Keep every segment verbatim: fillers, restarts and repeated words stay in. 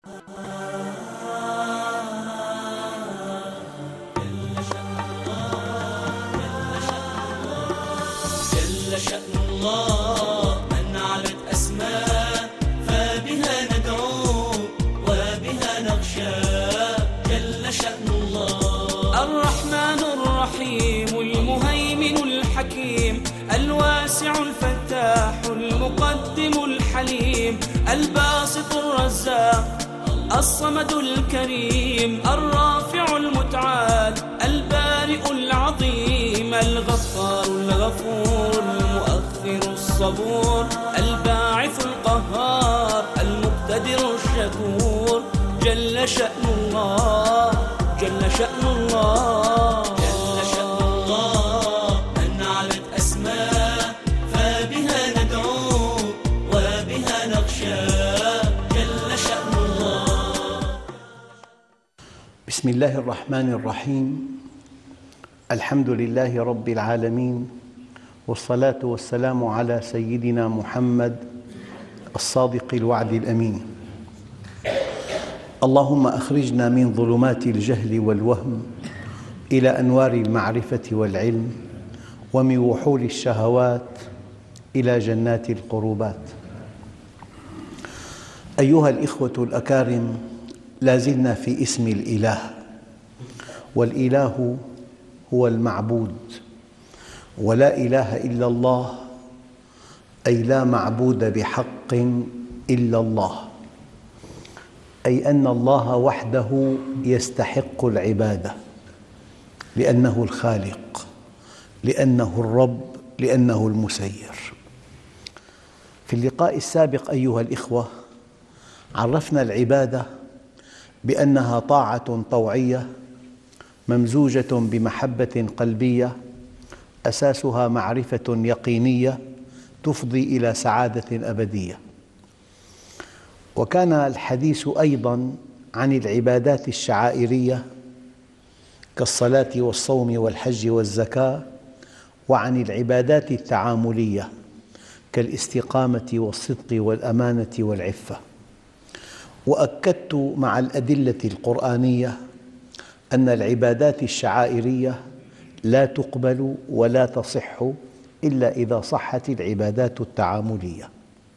جل شأن الله من علت أسماء فبها ندعو وبها نخشى. جل شأن الله الرحمن الرحيم المهيمن الحكيم الواسع الفتاح المقدم الحليم الباسط الرزاق الصمد الكريم الرافع المتعال البارئ العظيم الغفار الغفور المؤخر الصبور الباعث القهار المقتدر الشكور. جل شأن الله جل شأن الله جل شأن الله من علت أسماء فبها ندعو وبها نخشى. جل شأن الله. بسم الله الرحمن الرحيم. الحمد لله رب العالمين، والصلاة والسلام على سيدنا محمد الصادق الوعد الأمين. اللهم أخرجنا من ظلمات الجهل والوهم إلى أنوار المعرفة والعلم، ومن وحول الشهوات إلى جنات القربات. أيها الإخوة الأكارم، لا زلنا في اسم الإله، والإله هو المعبود، ولا إله إلا الله، أي لا معبود بحق إلا الله، أي أن الله وحده يستحق العبادة، لأنه الخالق، لأنه الرب، لأنه المسير. في اللقاء السابق أيها الإخوة عرفنا العبادة بأنها طاعة طوعية ممزوجة بمحبة قلبية أساسها معرفة يقينية تفضي إلى سعادة أبدية. وكان الحديث أيضاً عن العبادات الشعائرية كالصلاة والصوم والحج والزكاة، وعن العبادات التعاملية كالاستقامة والصدق والأمانة والعفة. وأكدت مع الأدلة القرآنية أن العبادات الشعائرية لا تقبل ولا تصح إلا إذا صحت العبادات التعاملية.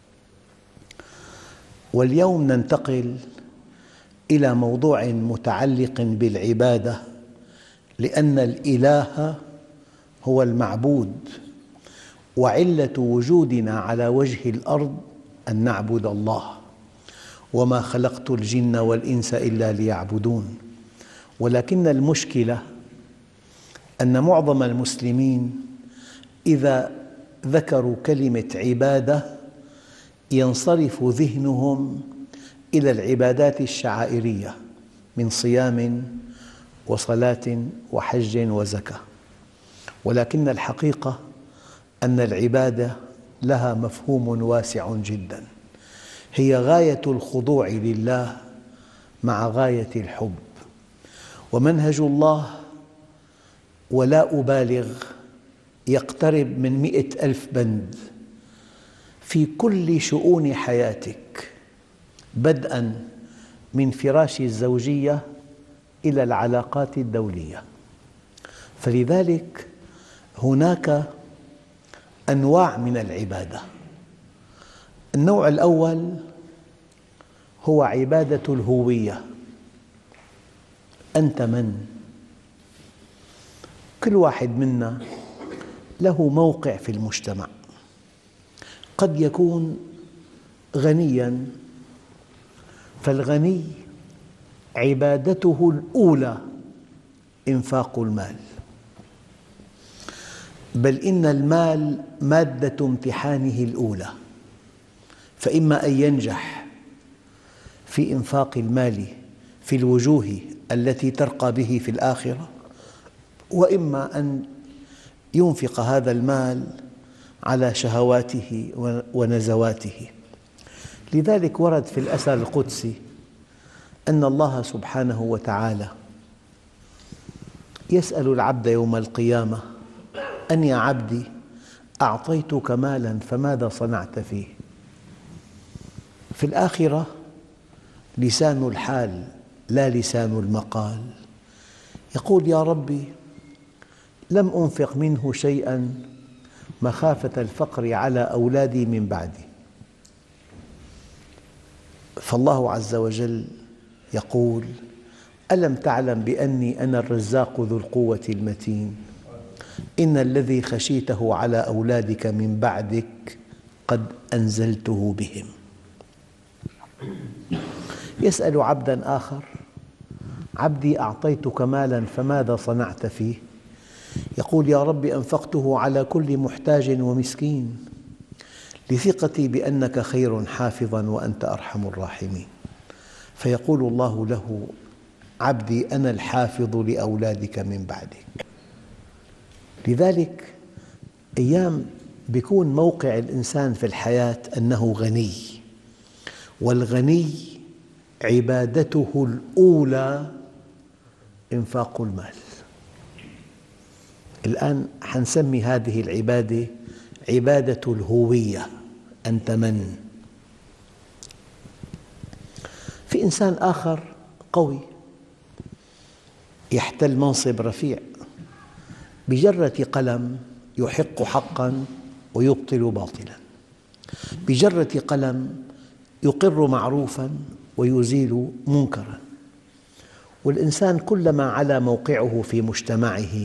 واليوم ننتقل إلى موضوع متعلق بالعبادة، لأن الإله هو المعبود، وعلة وجودنا على وجه الأرض أن نعبد الله، وما خلقت الجن والإنس إلا ليعبدون. ولكن المشكلة أن معظم المسلمين إذا ذكروا كلمة عبادة ينصرف ذهنهم إلى العبادات الشعائرية من صيام وصلاة وحج وزكاة. ولكن الحقيقة أن العبادة لها مفهوم واسع جداً، هي غاية الخضوع لله مع غاية الحب. ومنهج الله، ولا أبالغ، يقترب من مئة ألف بند في كل شؤون حياتك، بدءاً من فراش الزوجية إلى العلاقات الدولية. فلذلك هناك أنواع من العبادة. النوع الأول هو عبادة الهوية. أنت من؟ كل واحد منا له موقع في المجتمع. قد يكون غنياً، فالغني عبادته الأولى إنفاق المال، بل إن المال مادة امتحانه الأولى، فإما أن ينجح في إنفاق المال في الوجوه التي ترقى به في الآخرة، وإما أن ينفق هذا المال على شهواته ونزواته. لذلك ورد في الأثر القدسي أن الله سبحانه وتعالى يسأل العبد يوم القيامة: أن يا عبدي أعطيتك مالا فماذا صنعت فيه؟ في الآخرة لسان الحال لا لسان المقال، يقول: يا ربي، لم أنفق منه شيئا مخافة الفقر على أولادي من بعدي. فالله عز وجل يقول: ألم تعلم بأني أنا الرزاق ذو القوة المتين، إن الذي خشيته على أولادك من بعدك قد أنزلته بهم. يسأل عبدا آخر: عبدي، أعطيتك مالا فماذا صنعت فيه؟ يقول: يا رب، أنفقته على كل محتاج ومسكين، لثقتي بأنك خير حافظا وأنت أرحم الراحمين. فيقول الله له: عبدي، أنا الحافظ لأولادك من بعدك. لذلك أيام يكون موقع الإنسان في الحياة أنه غني، والغني عبادته الأولى إنفاق المال. الآن حنسمي هذه العبادة عبادة الهوية. أنت من؟ في إنسان آخر قوي يحتل منصب رفيع، بجرة قلم يحق حقاً ويبطل باطلاً، بجرة قلم يقر معروفاً ويزيل منكراً. والإنسان كلما علا موقعه في مجتمعه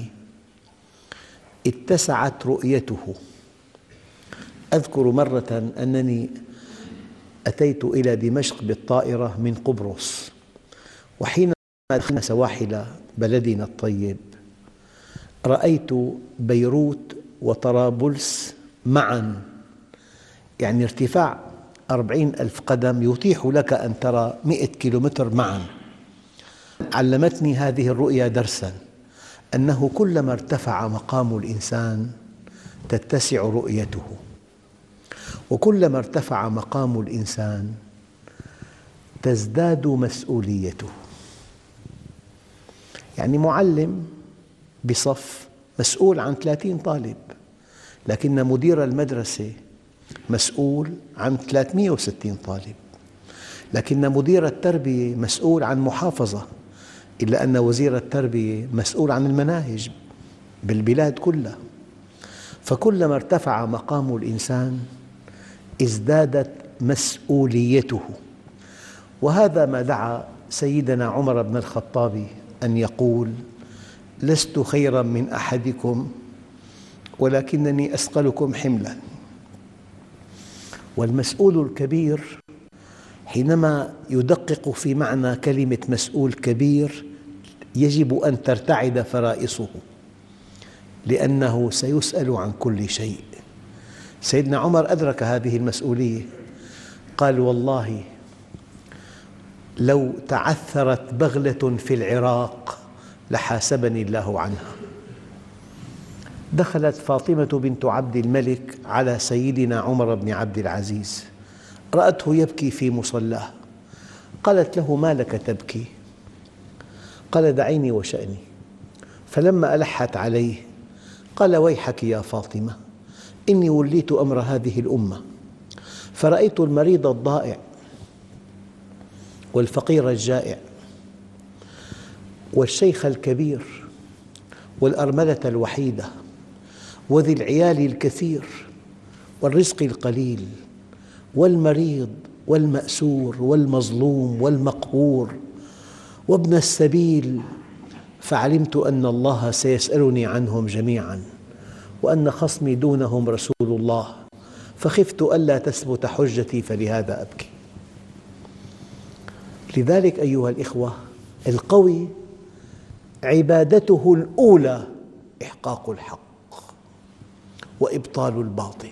اتسعت رؤيته. أذكر مرة أنني أتيت إلى دمشق بالطائرة من قبرص، وحينما دخلنا سواحل بلدنا الطيب رأيت بيروت وطرابلس معاً، يعني ارتفاع أربعين ألف قدم يتيح لك أن ترى مئة كيلومتر معاً. علمتني هذه الرؤيا درساً، أنه كلما ارتفع مقام الإنسان تتسع رؤيته، وكلما ارتفع مقام الإنسان تزداد مسؤوليته. يعني معلم بصف مسؤول عن ثلاثين طالب، لكن مدير المدرسة مسؤول عن ثلاثمئة وستين طالب، لكن مدير التربية مسؤول عن محافظة، إلا أن وزير التربية مسؤول عن المناهج بالبلاد كلها. فكلما ارتفع مقام الإنسان ازدادت مسؤوليته. وهذا ما دعا سيدنا عمر بن الخطاب أن يقول: لست خيراً من أحدكم ولكنني أثقلكم حملاً. والمسؤول الكبير حينما يدقق في معنى كلمة مسؤول كبير يجب أن ترتعد فرائصه، لأنه سيسأل عن كل شيء. سيدنا عمر أدرك هذه المسؤولية، قال: والله لو تعثرت بغلة في العراق لحاسبني الله عنها. دخلت فاطمة بنت عبد الملك على سيدنا عمر بن عبد العزيز، رأته يبكي في مصلاه، قالت له: ما لك تبكي؟ قال: دعيني وشأني. فلما ألحت عليه قال: ويحك يا فاطمة، إني وليت أمر هذه الأمة، فرأيت المريض الضائع والفقير الجائع والشيخ الكبير والأرملة الوحيدة وذي العيال الكثير والرزق القليل والمريض والمأسور والمظلوم والمقهور وابن السبيل، فعلمت أن الله سيسألني عنهم جميعاً، وأن خصمي دونهم رسول الله، فخفت ألا تثبت حجتي فلهذا أبكي. لذلك أيها الإخوة، القوي عبادته الأولى إحقاق الحق وإبطال الباطل،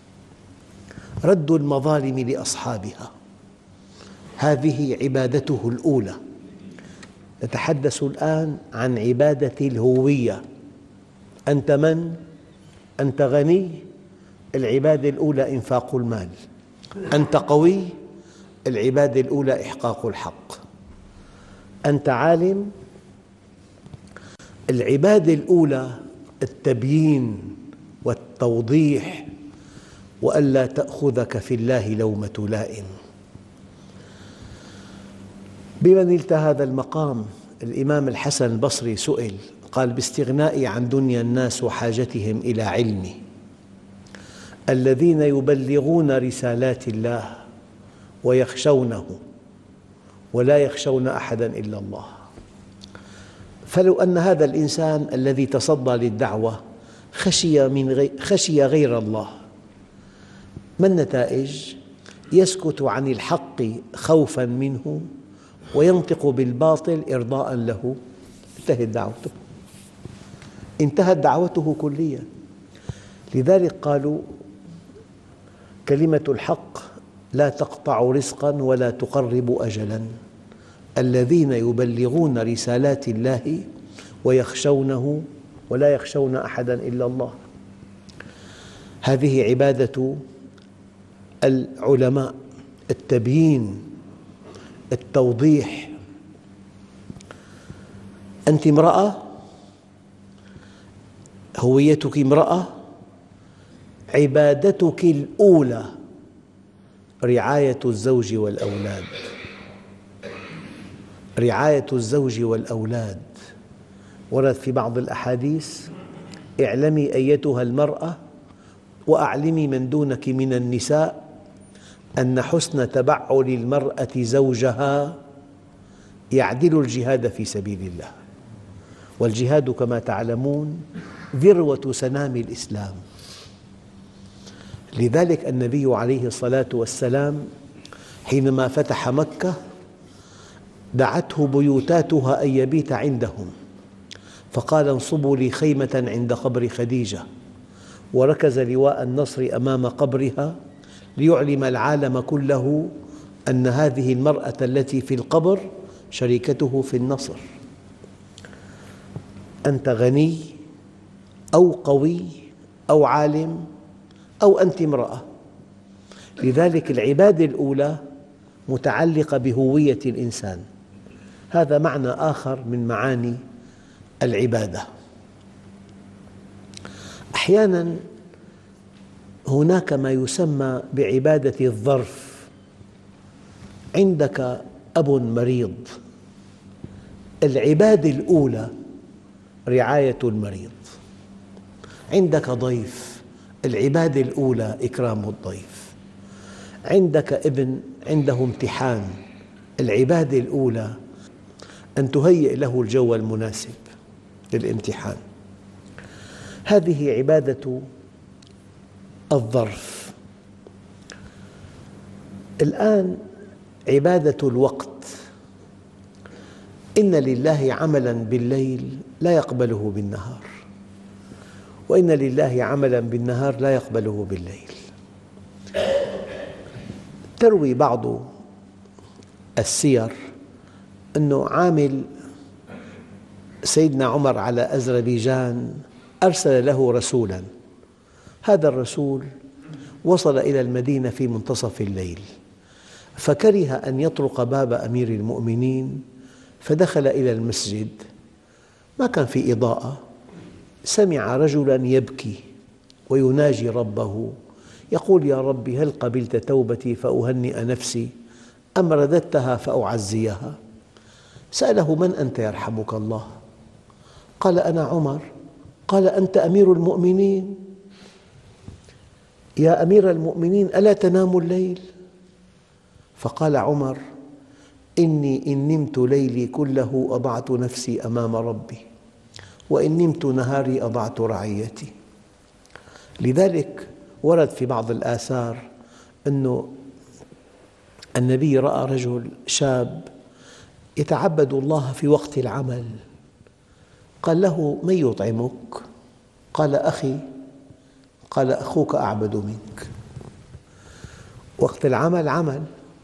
رد المظالم لأصحابها، هذه عبادته الأولى. نتحدث الآن عن عبادة الهوية. أنت من؟ أنت غني؟ العبادة الأولى إنفاق المال. أنت قوي؟ العبادة الأولى إحقاق الحق. أنت عالم؟ العبادة الأولى التبيين والتوضيح، وألا تأخذك في الله لومة لائم. بما نلت هذا المقام، الإمام الحسن البصري سئل قال: باستغنائي عن دنيا الناس وحاجتهم إلى علمي، الذين يبلغون رسالات الله ويخشونه ولا يخشون أحدا إلا الله. فلو أن هذا الإنسان الذي تصدى للدعوة خشي, من غي خشي غير الله، ما النتائج؟ يسكت عن الحق خوفاً منه وينطق بالباطل إرضاء له، انتهت دعوته، انتهت دعوته كلياً. لذلك قالوا: كلمة الحق لا تقطع رزقاً ولا تقرب أجلاً، الذين يبلغون رسالات الله ويخشونه ولا يخشون أحداً إلا الله. هذه عبادة العلماء، التبيين، التوضيح. أنت امرأة، هويتك امرأة، عبادتك الأولى رعاية الزوج والأولاد، رعاية الزوج والأولاد. ورد في بعض الأحاديث: اعلمي أيتها المرأة وأعلمي من دونك من النساء أن حسن تبعل المرأة زوجها يعدل الجهاد في سبيل الله. والجهاد كما تعلمون ذروة سنام الإسلام. لذلك النبي عليه الصلاة والسلام حينما فتح مكة دعته بيوتاتها أن يبيت عندهم، فقال: انصبوا لي خيمة عند قبر خديجة، وركز لواء النصر أمام قبرها ليعلم العالم كله أن هذه المرأة التي في القبر شريكته في النصر. أنت غني أو قوي أو عالم أو أنت امرأة. لذلك العبادة الأولى متعلقة بهوية الإنسان. هذا معنى آخر من معاني العبادة. أحياناً هناك ما يسمى بعبادة الظرف. عندك أب مريض، العبادة الأولى رعاية المريض. عندك ضيف، العبادة الأولى إكرام الضيف. عندك ابن عنده امتحان، العبادة الأولى أن تهيئ له الجو المناسب للامتحان. هذه عبادة الظرف. الآن عبادة الوقت. إن لله عملاً بالليل لا يقبله بالنهار، وإن لله عملاً بالنهار لا يقبله بالليل. تروي بعض السير أنه عامل سيدنا عمر على أذربيجان أرسل له رسولاً. هذا الرسول وصل إلى المدينة في منتصف الليل، فكره أن يطرق باب أمير المؤمنين، فدخل إلى المسجد. ما كان في إضاءة، سمع رجلاً يبكي ويناجي ربه يقول: يا ربي، هل قبلت توبتي فأهنئ نفسي أم رددتها فأعزيها؟ سأله: من أنت يرحمك الله؟ قال: أنا عمر. قال: أنت أمير المؤمنين؟ يا أمير المؤمنين، ألا تنام الليل؟ فقال عمر: إني إن نمت ليلي كله أضعت نفسي أمام ربي، وإن نمت نهاري أضعت رعيتي. لذلك ورد في بعض الآثار أن النبي رأى رجل شاب يتعبد الله في وقت العمل، قال له: من يطعمك؟ قال: أخي. قال: أخوك أعبد منك. وقت العمل عمل،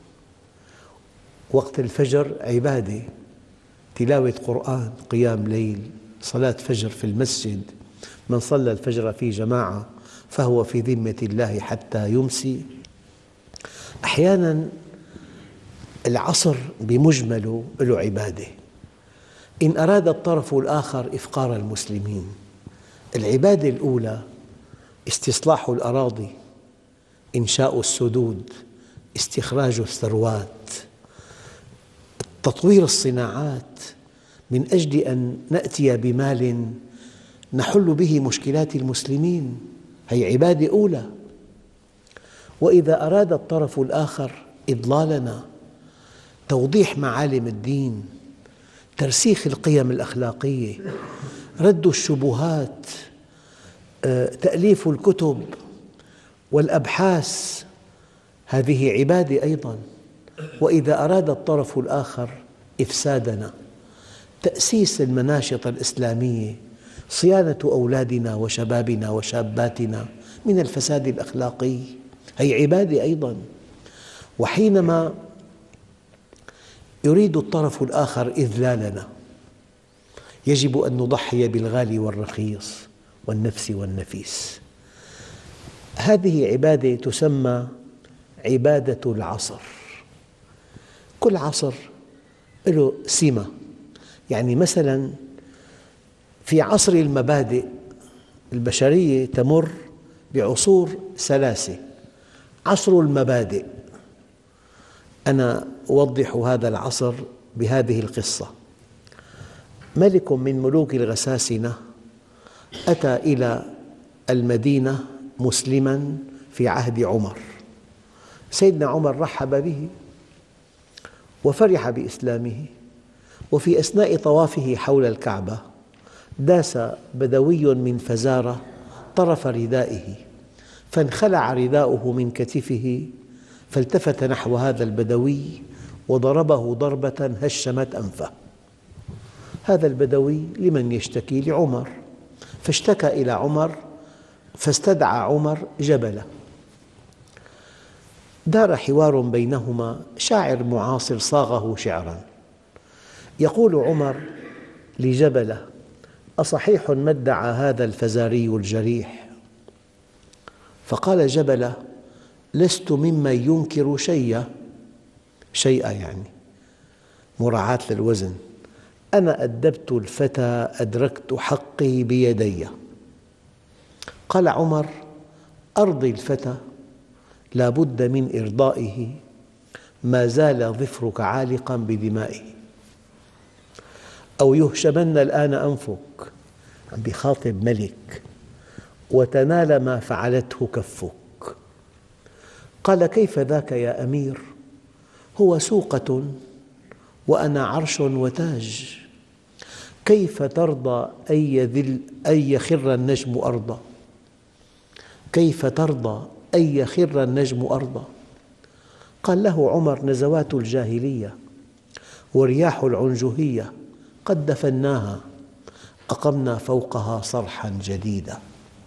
وقت الفجر عبادة، تلاوة قرآن، قيام ليل، صلاة فجر في المسجد. من صلى الفجر في جماعة فهو في ذمة الله حتى يمسي. أحياناً العصر بمجمله له عبادة. إن أراد الطرف الآخر إفقار المسلمين، العبادة الأولى استصلاح الأراضي، إنشاء السدود، استخراج الثروات، تطوير الصناعات من أجل أن نأتي بمال نحل به مشكلات المسلمين، هي عبادة أولى. وإذا أراد الطرف الآخر إضلالنا، توضيح معالم الدين، ترسيخ القيم الأخلاقية، رد الشبهات، تأليف الكتب والأبحاث، هذه عبادة أيضاً. وإذا أراد الطرف الآخر إفسادنا، تأسيس المناشط الإسلامية، صيانة أولادنا وشبابنا وشاباتنا من الفساد الأخلاقي، هي عبادة أيضاً. وحينما يريد الطرف الآخر إذلالنا، يجب أن نضحي بالغالي والرخيص والنفس والنفيس. هذه عبادة تسمى عبادة العصر. كل عصر له سمة، يعني مثلاً في عصر المبادئ البشرية تمر بعصور ثلاثة. عصر المبادئ، أنا أوضح هذا العصر بهذه القصة. ملك من ملوك الغساسنة أتى إلى المدينة مسلماً في عهد عمر. سيدنا عمر رحب به وفرح بإسلامه، وفي أثناء طوافه حول الكعبة داس بدوي من فزارة طرف ردائه، فانخلع رداؤه من كتفه، فالتفت نحو هذا البدوي وضربه ضربة هشمت أنفه. هذا البدوي لمن يشتكي؟ لعمر، فاشتكى إلى عمر، فاستدعى عمر جبلة. دار حوار بينهما، شاعر معاصر صاغه شعراً. يقول عمر لجبلة: أصحيح ما ادعى هذا الفزاري الجريح؟ فقال جبلة: لست ممن ينكر شيئا، شيئا يعني مراعاة للوزن، أنا أدبت الفتى أدركت حقي بيدي. قال عمر: أرضي الفتى لا بد من إرضائه، ما زال ظفرك عالقا بدمائه، أو يهشمن الآن أنفك، عم بيخاطب ملك، وتنال ما فعلته كفك. قال: كيف ذاك يا أمير؟ هو سوقة وأنا عرش وتاج، كيف ترضى أن يذل أن يخر النجم أرضا؟ كيف ترضى أن يخر النجم أرضا؟ قال له عمر: نزوات الجاهلية ورياح العنجهية قد دفناها، أقمنا فوقها صرحا جديدا،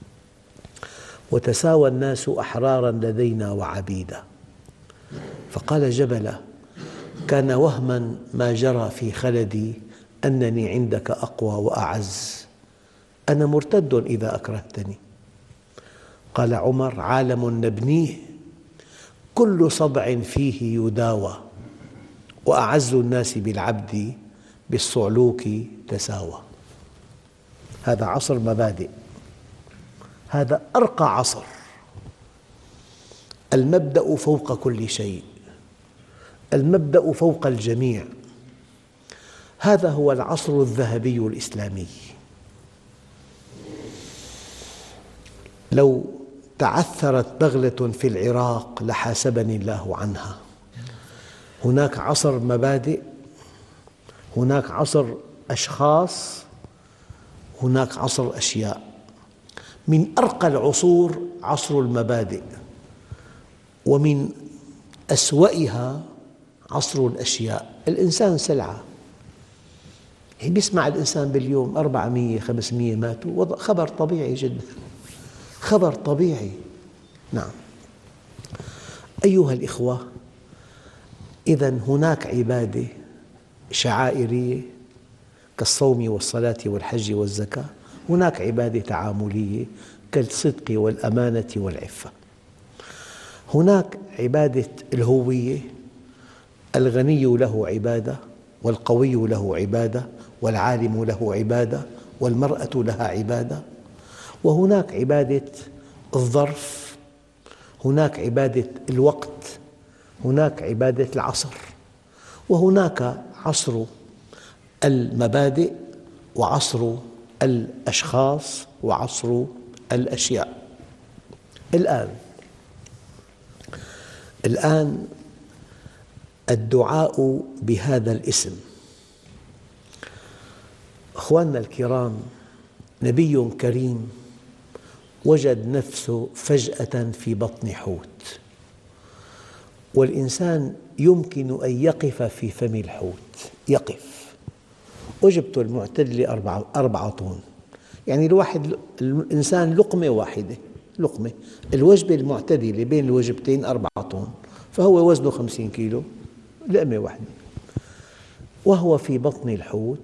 وتساوى الناس أحرارا لدينا وعبيدا. فقال جبلة: كان وهما ما جرى في خلدي أنني عندك أقوى وأعز، أنا مرتد إذا أكرهتني. قال عمر: عالم نبنيه كل صدع فيه يداوى، وأعز الناس بالعبد بالصعلوك تساوى. هذا عصر مبادئ، هذا أرقى عصر، المبدأ فوق كل شيء، المبدأ فوق الجميع. هذا هو العصر الذهبي الإسلامي. لو تعثرت بغلة في العراق لحاسبني الله عنها. هناك عصر مبادئ، هناك عصر أشخاص، هناك عصر أشياء. من أرقى العصور عصر المبادئ، ومن أسوأها عصر الأشياء. الإنسان سلعة، يسمع الإنسان باليوم أربعمئة خمسمئة ماتوا، خبر طبيعي جدا، خبر طبيعي. نعم أيها الإخوة، إذن هناك عبادة شعائرية كالصوم والصلاة والحج والزكاة، هناك عبادة تعاملية كالصدق والأمانة والعفة، هناك عبادة الهوية، الغني له عبادة والقوي له عبادة والعالم له عبادة والمرأة لها عبادة، وهناك عبادة الظرف، هناك عبادة الوقت، هناك عبادة العصر، وهناك عصر المبادئ وعصر الأشخاص وعصر الأشياء. الآن الآن الدعاء بهذا الاسم. أخواننا الكرام، نبي كريم وجد نفسه فجأة في بطن حوت، والإنسان يمكن أن يقف في فم الحوت، يقف. وجبته المعتدلة أربعة, أربعة طن، يعني الواحد الإنسان لقمة واحدة، لقمة. الوجبة المعتدلة بين الوجبتين أربعة طن، فهو وزنه خمسين كيلو، لقمة واحدة. وهو في بطن الحوت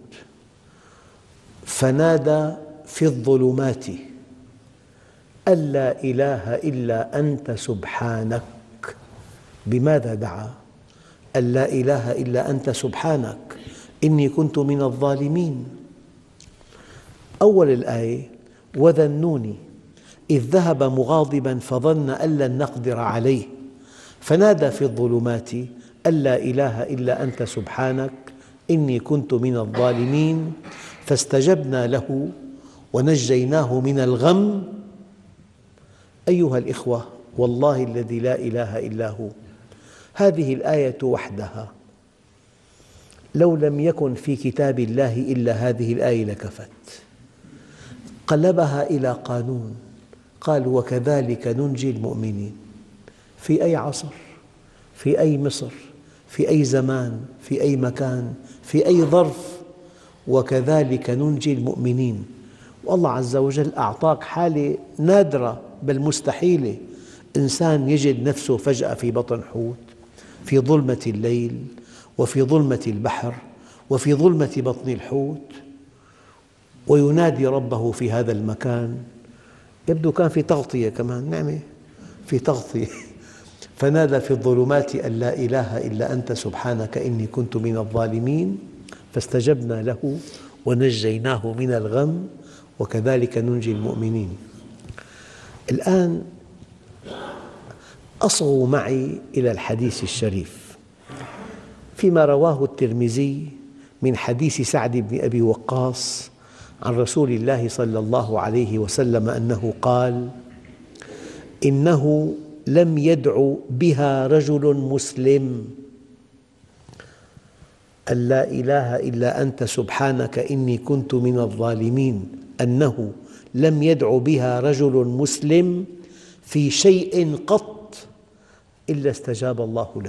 فنادى في الظلمات أن لا إله إلا أنت سبحانك. بماذا دعا؟ أن لا إله إلا أنت سبحانك إني كنت من الظالمين. أول الآية: وذا النون إذ ذهب مغاضبا فظن أن لن نقدر عليه فنادى في الظلمات أن لا إله إلا أنت سبحانك إني كنت من الظالمين فاستجبنا له ونجيناه من الغم. أيها الإخوة، والله الذي لا إله إلا هو، هذه الآية وحدها لو لم يكن في كتاب الله إلا هذه الآية لكفت. قلبها إلى قانون، قال: وكذلك ننجي المؤمنين. في أي عصر، في أي مصر، في أي زمان، في أي مكان، في أي ظرف، وكذلك ننجي المؤمنين. والله عز وجل أعطاك حالة نادرة بل مستحيلة، إنسان يجد نفسه فجأة في بطن حوت، في ظلمة الليل وفي ظلمة البحر وفي ظلمة بطن الحوت، وينادي ربه في هذا المكان. يبدو كان في تغطية كمان، نعمة في تغطية. فنادى في الظلمات أن لا إله إلا أنت سبحانك إني كنت من الظالمين فاستجبنا له ونجيناه من الغم وكذلك ننجي المؤمنين. الآن أصغوا معي إلى الحديث الشريف فيما رواه الترمذي من حديث سعد بن أبي وقاص عن رسول الله صلى الله عليه وسلم أنه قال: إنه لم يدع بها رجل مسلم، أن لا إله إلا أنت سبحانك إني كنت من الظالمين، أنه لم يدع بها رجل مسلم في شيء قط إلا استجاب الله له.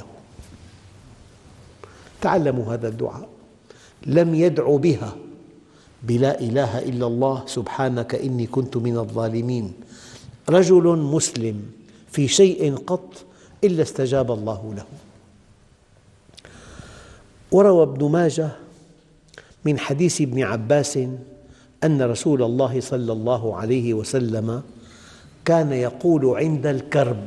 تعلموا هذا الدعاء: لم يدع بها، بلا إله إلا الله سبحانك إني كنت من الظالمين، رجل مسلم في شيء قط إلا استجاب الله له. وروى ابن ماجه من حديث ابن عباس أن رسول الله صلى الله عليه وسلم كان يقول عند الكرب: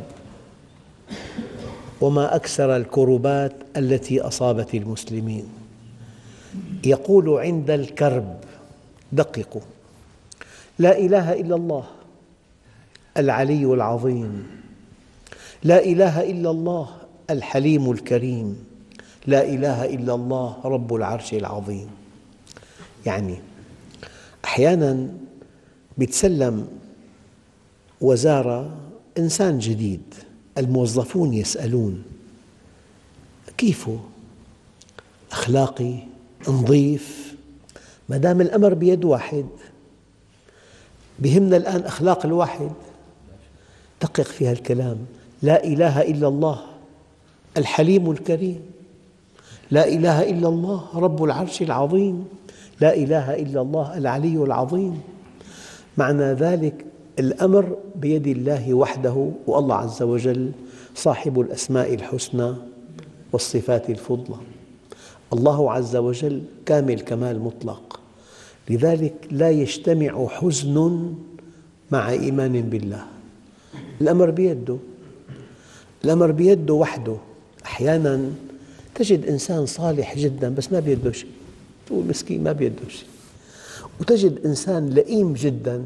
وما أكثر الكربات التي أصابت المسلمين. يقول عند الكرب، دققوا: لا إله إلا الله العلي العظيم، لا إله إلا الله الحليم الكريم، لا إله إلا الله رب العرش العظيم. يعني أحياناً يتسلم وزارة إنسان جديد، الموظفون يسألون: كيفه؟ أخلاقي؟ نظيف؟ ما دام الأمر بيد واحد، بهمنا الآن أخلاق الواحد. دقق في هذا الكلام: لا إله إلا الله الحليم الكريم، لا إله إلا الله رب العرش العظيم، لا إله إلا الله العلي العظيم. معنى ذلك الأمر بيد الله وحده، والله عز وجل صاحب الأسماء الحسنى والصفات الفضلى. الله عز وجل كامل كمال مطلق، لذلك لا يجتمع حزن مع إيمان بالله. الأمر بيده، الأمر بيده وحده. أحياناً تجد إنسان صالح جداً بس ما بيده شيء، تقول مسكين ما بيده شيء. وتجد إنسان لئيم جداً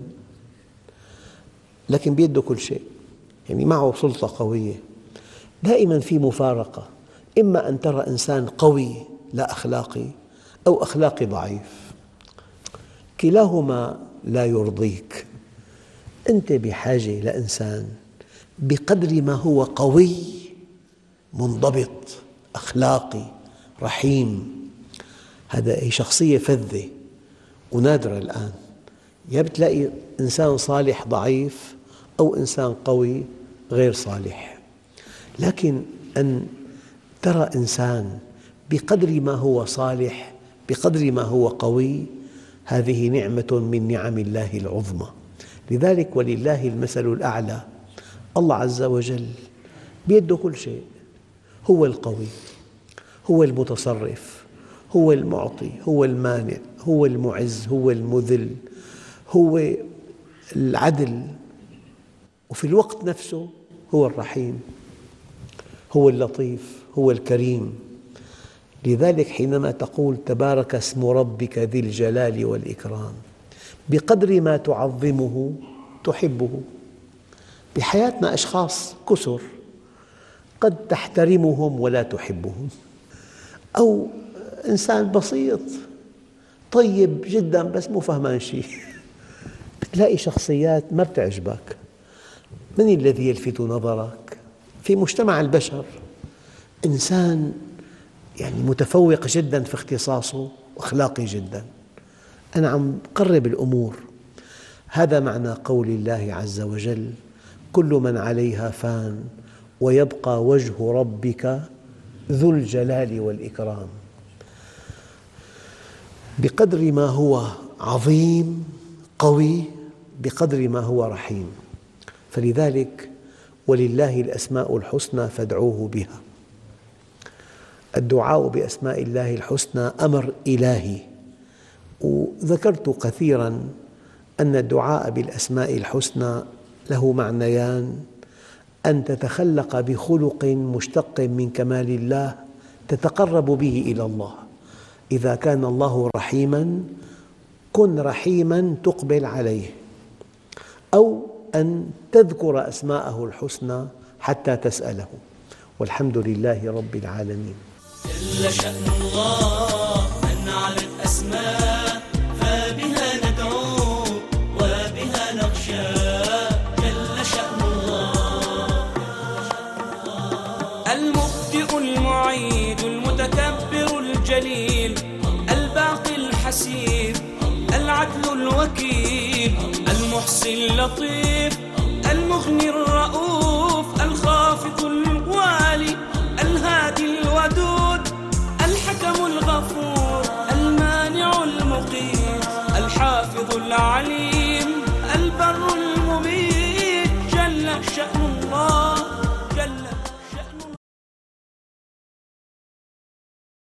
لكن بيده كل شيء، يعني معه سلطة قوية. دائماً في مفارقة، إما أن ترى إنسان قوي لا أخلاقي، أو أخلاقي ضعيف، كلاهما لا يرضيك. أنت بحاجة لإنسان بقدر ما هو قوي، منضبط، أخلاقي، رحيم. هذا شخصية فذة ونادرة الآن. يا بتلاقي إنسان صالح ضعيف، أو إنسان قوي غير صالح. لكن أن ترى إنسان بقدر ما هو صالح، بقدر ما هو قوي، هذه نعمة من نعم الله العظمى. لذلك ولله المثل الأعلى. الله عز وجل بيده كل شيء، هو القوي، هو المتصرف، هو المعطي، هو المانع، هو المعز، هو المذل، هو العدل، وفي الوقت نفسه هو الرحيم، هو اللطيف، هو الكريم. لذلك حينما تقول تبارك اسم ربك ذي الجلال والإكرام، بقدر ما تعظمه تحبه. بحياتنا أشخاص كثر قد تحترمهم ولا تحبهم، أو إنسان بسيط طيب جدا بس مو فهمان شيء. بتلاقي شخصيات ما بتعجبك. من الذي يلفت نظرك؟ في مجتمع البشر إنسان يعني متفوق جدا في اختصاصه وأخلاقي جدا. أنا عم قرب الأمور. هذا معنى قول الله عز وجل: كل من عليها فان ويبقى وجه ربك ذو الجلال والإكرام. بقدر ما هو عظيم قوي، بقدر ما هو رحيم. فلذلك ولله الأسماء الحسنى فادعوه بها. الدعاء بأسماء الله الحسنى أمر إلهي. وذكرت كثيراً أن الدعاء بالأسماء الحسنى له معنيان: أن تتخلق بخلق مشتق من كمال الله تتقرب به إلى الله. إذا كان الله رحيماً كن رحيماً تقبل عليه، أو أن تذكر أسماءه الحسنى حتى تسأله. والحمد لله رب العالمين. جل شأن الله من علت أسماء، فبها ندعو وبها نخشى. جل شأن الله المبدئ المعيد المتكبر الجليل الباقي الحسيب العدل الوكيل المحصي اللطيف المغني الرؤوف الخافض الوالي الهادي الودود الحكم الغفور المانع المقيت الحافظ العليم